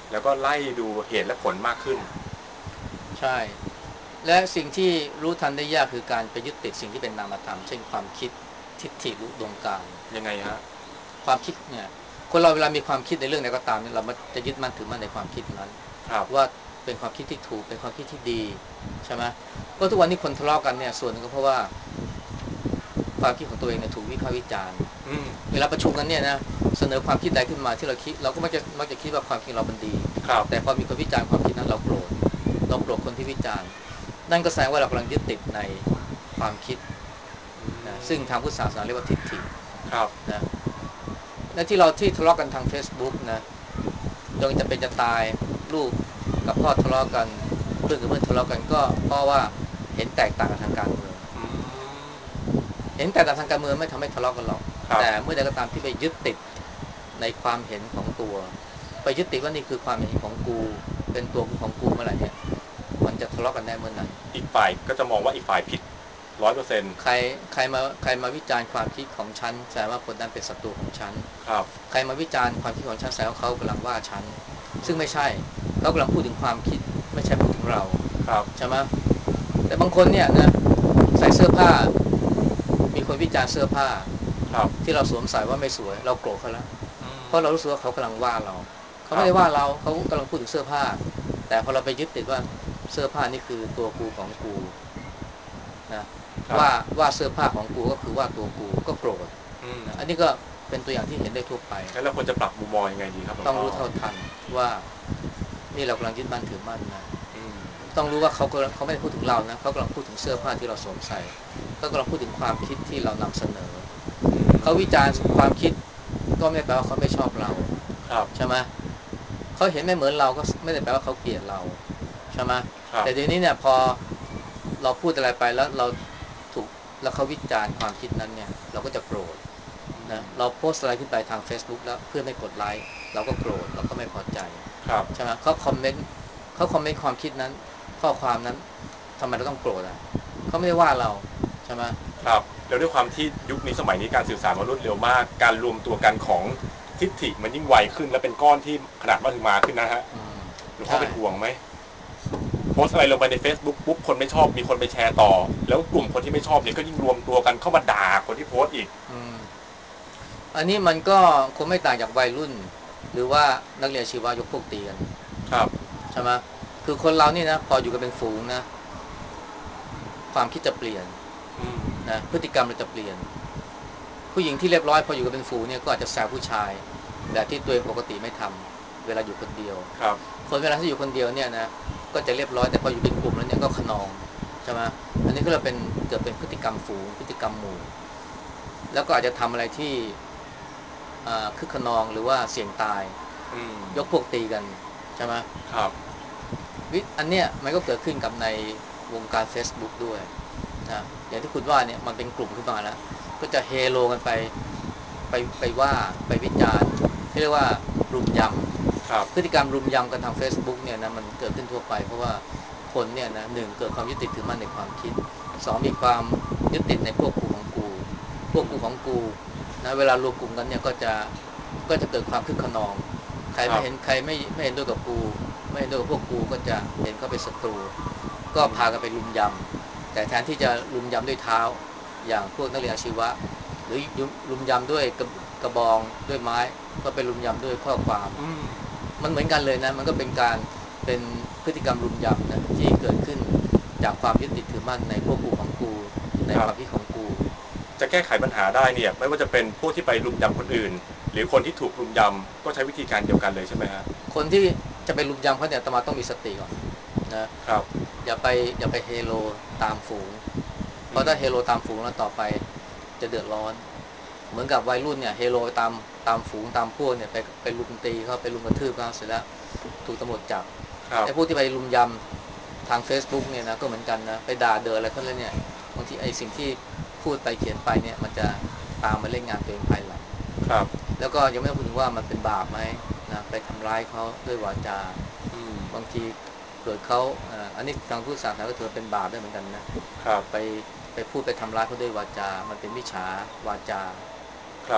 แล้วก็ไล่ดูเหตุและผลมากขึ้นใช่และสิ่งที่รู้ทันได้ยากคือการไปยึดติดสิ่งที่เป็นนามธรรมเช่นความคิดทิฏฐิอุดมการณ์ยังไงฮะความคิดเนี่ยคนเราเวลามีความคิดในเรื่องใดก็ตามเนี่ยเราจะยึดมั่นถือมั่นในความคิดนั้นครับว่าเป็นความคิดที่ถูกเป็นความคิดที่ดีใช่ไหมก็ทุกวันนี้คนทะเลาะกันเนี่ยส่วนหนึ่งก็เพราะว่าความคิดของตัวเองเนี่ยถูกวิพากษ์วิจารณ์อืมเวลาประชุมกันเนี่ยนะเสนอความคิดใดขึ้นมาที่เราคิดเราก็มักจะคิดว่าความคิดเรามันดีครับแต่พอมีคนวิจารณ์ความคิดนั้นเราโกรธคนที่วิจารณ์นั่นก็แสดงว่าเรากำลังยึดติดในความคิดอืนะซึ่งมทางพุทธศาสนาเรียกว่าทิฏฐิครับนะและที่ทะเลาะกันทาง Facebook นะจนจะเป็นจะตายลูกกับพ่อทะเลาะกันเพื่อนกับเพื่อนทะเลาะกันก็เพราะว่าเห็นแตกต่างกันทางการเมืองอืมเห็นแตกต่างทางการเมืองไม่ทำให้ทะเลาะกันหรอกครับแต่เมื่อใดก็ตามที่ไปยึดติดในความเห็นของตัวไปยึดติดว่านี่คือความเห็นของกูเป็นตัวกูของกูเมื่อไหร่เนี่ยมันจะทะเลาะกันได้เมื่อนั้นอีกฝ่ายก็จะมองว่าอีกฝ่ายผิด100% ใครมาวิจารณ์ความคิดของฉันแสดงว่าคนนั้นเป็นศัตรูของฉันครับใครมาวิจารณ์ความคิดของฉันแสดงว่าเขากำลังว่าฉันอืซึ่งไม่ใช่มเขากำลังพูดถึงความคิดไม่ใช่พูดถึงเราครับใช่ไหมแต่บางคนเนี่ยนะใส่เสื้อผ้ามีคนวิจารณ์เสื้อผ้าครับที่เราสวมใส่ว่าไม่สวยเราโกรธเขาแล้วอืเพราะเรารู้สึมกว่าเขากำลังว่าเราเขาครับไม่ได้ว่าเราเขากำลังพูดถึงเสื้อผ้าแต่พอเราไปยึดติดว่าเสื้อผ้านี่คือตัวกูของกูนะครับว่าว่าเสื้อผ้าของกูก็คือว่าตัวกูก็โกรธอืมนะอันนี้ก็เป็นตัวอย่างที่เห็นได้ทั่วไปแล้วเราควรจะปรับมุมมองยังไงดีครับหลวงพ่อต้องรู้เท่าทันว่านี่เรากำลังยึดมั่นถือมั่นนะอืมต้องรู้ว่าเขาไม่ได้พูดถึงเรานะเขากำลังพูดถึงเสื้อผ้าที่เราสวมใส่เขากำลังพูดถึงความคิดที่เรานำเสนออืเขาวิจารณ์มความคิดก็ไม่ได้แปลว่าเขาไม่ชอบเราครับใช่ไหมเขาเห็นไม่เหมือนเราก็ไม่ได้แปลว่าเขาเกลียดเราใช่ไหมครับแต่เดี๋ยวนี้เนี่ยพอเราพูดอะไรไปแล้วเราถูกแล้วเขาวิจารณ์ความคิดนั้นเนี่ยเราก็จะโกรธอืนะมเราโพสต์อะไรขึ้นไปทาง Facebook แล้วเพื่อนไม่กดไลค์เราก็โกรธเราก็ไม่พอใจครับใช่ไหมเขาคอมเมนต์ความคิดนั้นข้อความนั้นทำไมเราต้องโกรธอ่ะเขาไม่ได้ว่าเราใช่ไหมครับแล้วด้วยความที่ยุคนี้สมัยนี้การสื่อสารมันรวดเร็วมากการรวมตัวกันของทิฏฐิมันยิ่งไวขึ้นและเป็นก้อนที่ขนาดมหึมาขึ้นนะฮะอืมหลวงพ่อใช่เป็นห่วงไหมโพสต์อะไรลงไปใน Facebook ปุ๊บคนไม่ชอบมีคนไปแชร์ต่อแล้วกลุ่มคนที่ไม่ชอบเนี่ยก็ยิ่งรวมตัวกันเข้ามาด่าคนที่โพสต์อีกอืมอันนี้มันก็คงไม่ต่างจากวัยรุ่นหรือว่านักเรียนชีวะยกพวกตีกันครับใช่ไหมคือคนเรานี่นะพออยู่กันเป็นฝูงนะความคิดจะเปลี่ยนอืมนะพฤติกรรมเราจะเปลี่ยนผู้หญิงที่เรียบร้อยพออยู่กันเป็นฝูงเนี่ยก็อาจจะแซวผู้ชายแบบที่ตัวเองปกติไม่ทำเวลาอยู่คนเดียวครับคนเวลาที่อยู่คนเดียวเนี่ยนะก็จะเรียบร้อยแต่พออยู่เป็นกลุ่มแล้วเนี่ยก็ขนองใช่ไหมอันนี้ก็เลยเกิดเป็นพฤติกรรมฝูงพฤติกรรมหมู่แล้วก็อาจจะทำอะไรที่คึกขนองหรือว่าเสี่ยงตายอืมยกพวกตีกันใช่ไหมครับอันเนี้ยมันก็เกิดขึ้นกับในวงการ Facebook ด้วยนะอย่างที่คุณว่าเนี่ยมันเป็นกลุ่มขึ้นมาแล้วก็จะเฮโลกันไปว่าไปวิจารณ์ที่เรียกว่ารุมยครับำพฤติกรรมรุมยำกันทาง Facebook เนี่ยนะมันเกิดขึ้นทั่วไปเพราะว่าคนเนี่ยนะหนึ่งเกิดความยึดติดถือมั่นในความคิดสองมีความยึดติดในพวกกูของกูพวอืมกกูของกูนะเวลารวมกลุ่มกันเนี่ยก็จะเกิดความคึกขนองใครครับไม่เห็นใครไม่เห็นด้วยกับกูไม่เห็นด้วยกับพวกกูก็จะเห็นเขาเป็นศัตรูก็อืมพากันไปรุมยำแต่แทนที่จะรุมยำด้วยเท้าอย่างพวกนักเรียนอาชีวะหรือรุมยำด้วยกระบองด้วยไม้ก็ไปรุมยำด้วยข้อความอืมมันเหมือนกันเลยนะมันก็เป็นพฤติกรรมรุมยำนะที่เกิดขึ้นจากความยึดติดถือมั่นในพวกกูของกูในครับความคิดของกูจะแก้ไขปัญหาได้เนี่ยไม่ว่าจะเป็นพวกที่ไปรุมยำคนอื่นหรือคนที่ถูกรุมยำก็ใช้วิธีการเดียวกันเลยใช่ไหมฮะคนที่จะไปรุมยำเขาเนี่ยอาตมาต้องมีสติก่อนนะครับอย่าไปเฮโลตามฝูงเพอืมราะถ้าเฮโลตามฝูงแล้วต่อไปจะเดือดร้อนเหมือนกับวัยรุ่นเนี่ยเฮโลตามฝูงตามพวกเนี่ยไปรุมตีเขาไปรุมกระทืบเขาเสร็จแล้วถูกตำรวจจับครับไอ้พวกที่ไปรุมยำทาง Facebook เนี่ยนะก็เหมือนกันนะไปด่าเดออะไรเขาเลยเนี่ยบางทีไอ้สิ่งที่พูดไปเขียนไปเนี่ยมันจะตามมาเล่นงานตัวเองภายหลังครับแล้วก็ยังไม่ต้องพูดถึงว่ามันเป็นบาปไหมนะไปทำร้ายเขาด้วยวาจาอืมบางทีเกิดเขาอันนี้ทางผู้ศาสนาก็ถือเป็นบาปได้เหมือนกันนะครับไปไปพูดไปทำร้ายเขาด้วยวาจามันเป็นมิจฉาวาจาครับ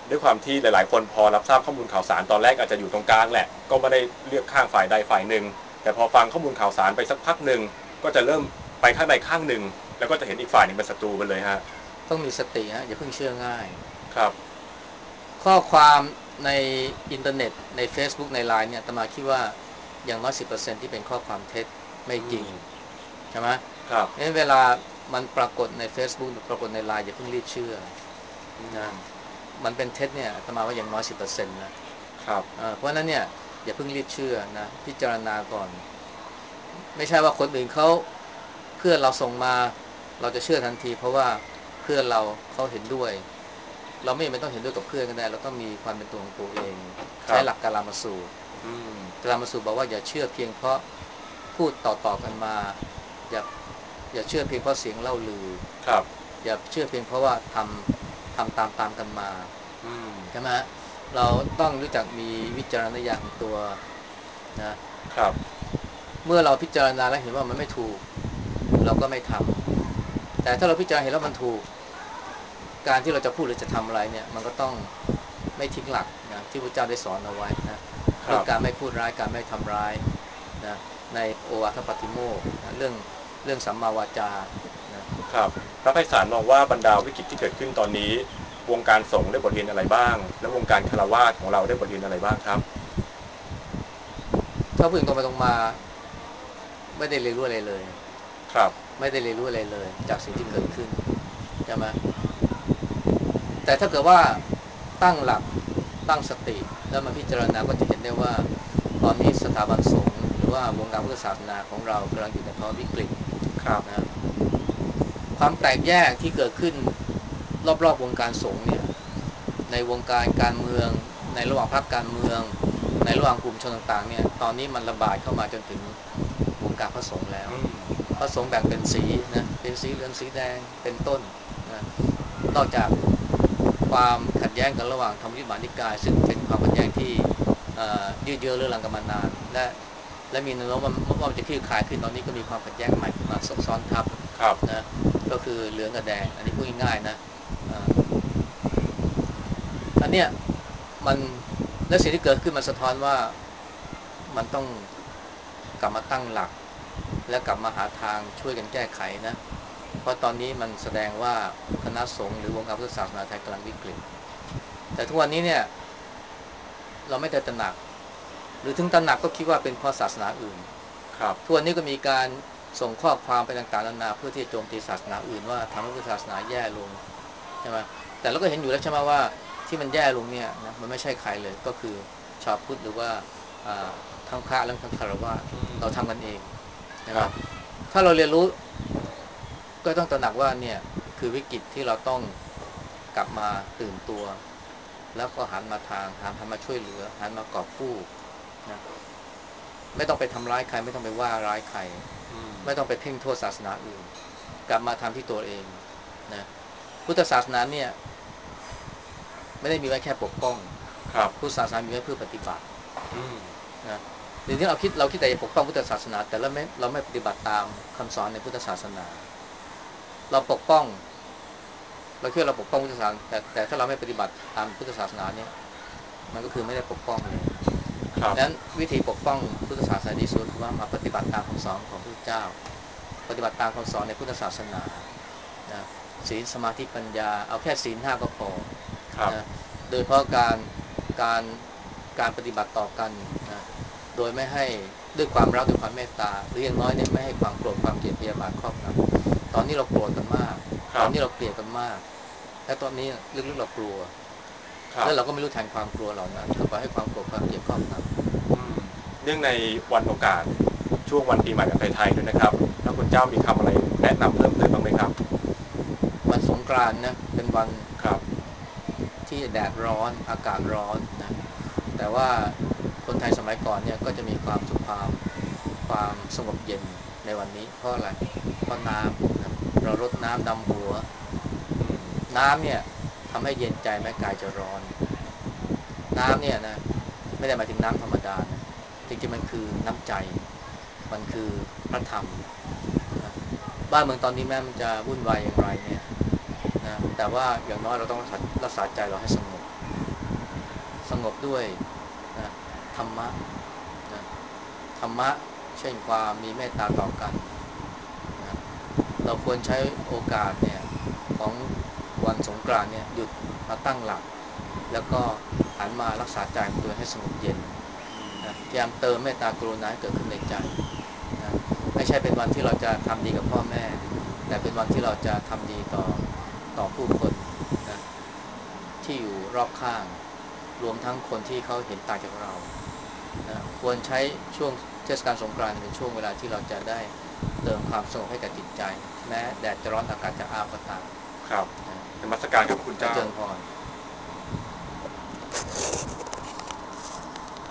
ด้วยความที่หลายๆคนพอรับทราบข้อมูลข่าวสารตอนแรกอาจจะอยู่ตรงกลางแหละก็ไม่ได้เลือกข้างฝ่ายใดฝ่ายหนึ่งแต่พอฟังข้อมูลข่าวสารไปสักพักหนึ่งก็จะเริ่มไปข้างใดข้างหนึ่งแล้วก็จะเห็นอีกฝ่ายหนึ่งเป็นศัตรูไปเลยฮะต้องมีสติฮะอย่าเพิ่งเชื่อง่ายครับข้อความในอินเทอร์เน็ตใน Facebook ในไลน์เนี่ยอาตมาคิดว่าอย่างน้อย10%ที่เป็นข้อความเท็จไม่จริงใช่ไหมครับงั้นเวลามันปรากฏใน Facebook หรือปรากฏในไลน์อย่าเพิ่งรีบเชื่อนะมันเป็นเท็จเนี่ยอาตมาว่าอย่างน้อย10%นะครับเพราะฉะนั้นเนี่ยอย่าเพิ่งรีบเชื่อนะพิจารณาก่อนไม่ใช่ว่าคนอื่นเขาเพื่อนเราส่งมาเราจะเชื่อทันทีเพราะว่าเพื่อนเราเขาเห็นด้วยเราไม่จำเป็นต้องเห็นด้วยกับเพื่อนก็ได้เราต้องมีความเป็นตัวของตัวเองใช้หลักกาลามสูตรกาลามสูตรบอกว่าอย่าเชื่อเพียงเพราะพูดต่อๆกันมาอย่าอย่าเชื่อเพียงเพราะเสียงเล่าลือครับอย่าเชื่อเพียงเพราะว่าทำตามกันมาใช่ไหมเราต้องรู้จักมีวิจารณญาณของตัวนะครับเมื่อเราพิจารณาแล้วเห็นว่ามันไม่ถูกเราก็ไม่ทำแต่ถ้าเราพิจารณาเห็นแล้วมันถูกการที่เราจะพูดหรือจะทำอะไรเนี่ยมันก็ต้องไม่ทิ้งหลักนะที่พระเจ้าได้สอนเอาไว้นะเรื่องการไม่พูดร้ายการไม่ทำร้ายนะในโอวาทปาติโมกข์นะเรื่องสัมมาวาจาครับพระไพศาลมองว่าบรรดาวิกฤตที่เกิดขึ้นตอนนี้วงการสงฆ์ได้บทเรียนอะไรบ้างและวงการคฤหัสถ์ของเราได้บทเรียนอะไรบ้างครับถ้าพูดตรงไปตรงมาไม่ได้เรียนรู้อะไรเลยครับไม่ได้เรียนรู้อะไรเลยจากสิ่งที่เกิดขึ้นใช่ไหมแต่ถ้าเกิดว่าตั้งหลักตั้งสติแล้วมาพิจารณาก็จะเห็นได้ว่าตอนนี้สถาบันสงฆ์หรือว่าวงการพุทธศาสนาของเรากำลังอยู่ในภาวะวิกฤตครับนะความแตกแยกที่เกิดขึ้นรอบๆวงการสงฆ์เนี่ยในวงการการเมืองในระหว่างพรรคการเมืองในระหว่างกลุ่มชนต่างๆเนี่ยตอนนี้มันระบาดเข้ามาจนถึงวงการพระสงฆ์แล้วพระสงฆ์แบ่งเป็นสีนะเป็นสีเหลืองสีแดงเป็นต้นนะนอกจากความขัดแย้งกันระหว่างธรรมยุทธมานิกายซึ่งเป็นความขัดแย้งที่ยืดเยื้อเรื้อรังกันมานานและมีแนวโน้มว่ามันจะคลี่คลายขึ้นตอนนี้ก็มีความขัดแย้งใหม่ขึ้นมาซับซ้อนทับครับนะก็คือเหลืองกับแดงอันนี้พูดง่ายๆนะอันเนี้ยมันและสิ่งที่เกิดขึ้นมันสะท้อนว่ามันต้องกลับมาตั้งหลักและกลับมาหาทางช่วยกันแก้ไขนะเพราะตอนนี้มันแสดงว่าคณะสงฆ์หรือวงการพุทธศาสนาไทยกำลังวิกฤตแต่ทุกวันนี้เนี่ยเราไม่ได้ตระหนักหรือถึงตระหนักก็คิดว่าเป็นเพราะศาสนาอื่นครับทุกวันนี้ก็มีการส่งข้อความไปต่างๆนานาเพื่อที่จะโจมตีศาสนาอื่นว่าทำให้พุทธศาสนาแย่ลงใช่ไหมแต่เราก็เห็นอยู่แล้วใช่ไหมว่าที่มันแย่ลงเนี่ยนะมันไม่ใช่ใครเลยก็คือชาวพุทธหรือว่าทั้งพระและทั้งคฤหัสถ์เราทำกันเองคนะครับรับถ้าเราเรียนรู้ก็ต้องตระหนักว่าเนี่ยคือวิกฤตที่เราต้องกลับมาตื่นตัวแล้วก็หันมาช่วยเหลือหันมากอบกู้นะไม่ต้องไปทำร้ายใครไม่ต้องไปว่าร้ายใครไม่ต้องไปเพ่งโทษศาสนาอื่นกลับมาทำที่ตัวเองนะพุทธศาสนาเนี่ยไม่ได้มีไว้แค่ปกป้องครับพุทธศาสนามีไว้เพื่อปฏิบัตินะเดี๋ยวนี้เราคิดแต่จะปกป้องพุทธศาสนาแต่เราไม่ปฏิบัติตามคำสอนในพุทธศาสนาเราปกป้องเราคิดว่าเราปกป้องพุทธศาสนาแต่ถ้าเราไม่ปฏิบัติตามพุทธศาสนาเนี่ยมันก็คือไม่ได้ปกป้องเลยครับดังนั้นวิธีปกป้องพุทธศาสนาดีสุดคือว่ามาปฏิบัติตามคำสอนของพระพุทธเจ้าปฏิบัติตามคำสอนในพุทธศาสนานะศีลสมาธิปัญญาเอาแค่ศีล5ก็พอครับนะโดยเพราะการการปฏิบัติต่อกันนะโดยไม่ให้ด้วยความรักด้วยความเมตตาหรืออย่างน้อยเนี่ยไม่ให้ความโกรธความเกลียดพยาบาทครอบงำตอนนี้เราโกรธกันมากครับตอนนี้เราเกลียดกันมากและตอนนี้ลึกๆเรากลัวครับแล้วเราก็ไม่รู้ทันความกลัวเหล่านั้นก็ปล่อยให้ความโกรธความเกลียดครอบงเนื่องในวันโอกาสช่วงวันปีใหม่แบบไทยๆด้วยนะครับถ้าคุณเจ้ามีคำอะไรแนะนำเพิ่มเติมบ้างไหมครับำวันสงกรานต์นะเป็นวันครับที่แดดร้อนอากาศร้อนนะแต่ว่าคนไทยสมัยก่อนเนี่ยก็จะมีความสุขความสงบเย็นในวันนี้เพราะอะไรเพราะน้ำนะเรารดน้ำดำหัวน้ำเนี่ยทำให้เย็นใจแม้กายจะร้อนน้ำเนี่ยนะไม่ได้หมายถึงน้ำธรรมดานะจริงๆมันคือน้ำใจมันคือพระธรรมนะบ้านเมืองตอนนี้แม้มันจะวุ่นวายอย่างไรเนี่ยนะแต่ว่าอย่างน้อยเราต้องรักษาใจเราให้สงบงบด้วยนะธรรมะนะธรรมะเช่นความมีเมตตาต่อกันนะเราควรใช้โอกาสเนี่ยของวันสงกรานต์เนี่ยหยุดมาตั้งหลักแล้วก็หันมารักษาใจของตัวเองให้สงบเย็นนะพยายามเติมเมตตากรุณาให้เกิดขึ้นในใจนะไม่ใช่เป็นวันที่เราจะทำดีกับพ่อแม่แต่เป็นวันที่เราจะทำดีต่อผู้คนนะที่อยู่รอบข้างรวมทั้งคนที่เขาเห็นต่างจากเรานะควรใช้ช่วงเทศกาลสงกรานต์เป็นช่วงเวลาที่เราจะได้เติมความสงบให้กับจิตใจแม้แดดจะร้อนอากาศจะอ้าวก็ตามครับนะนมัสการครับคุณเจ้าและเจริญพร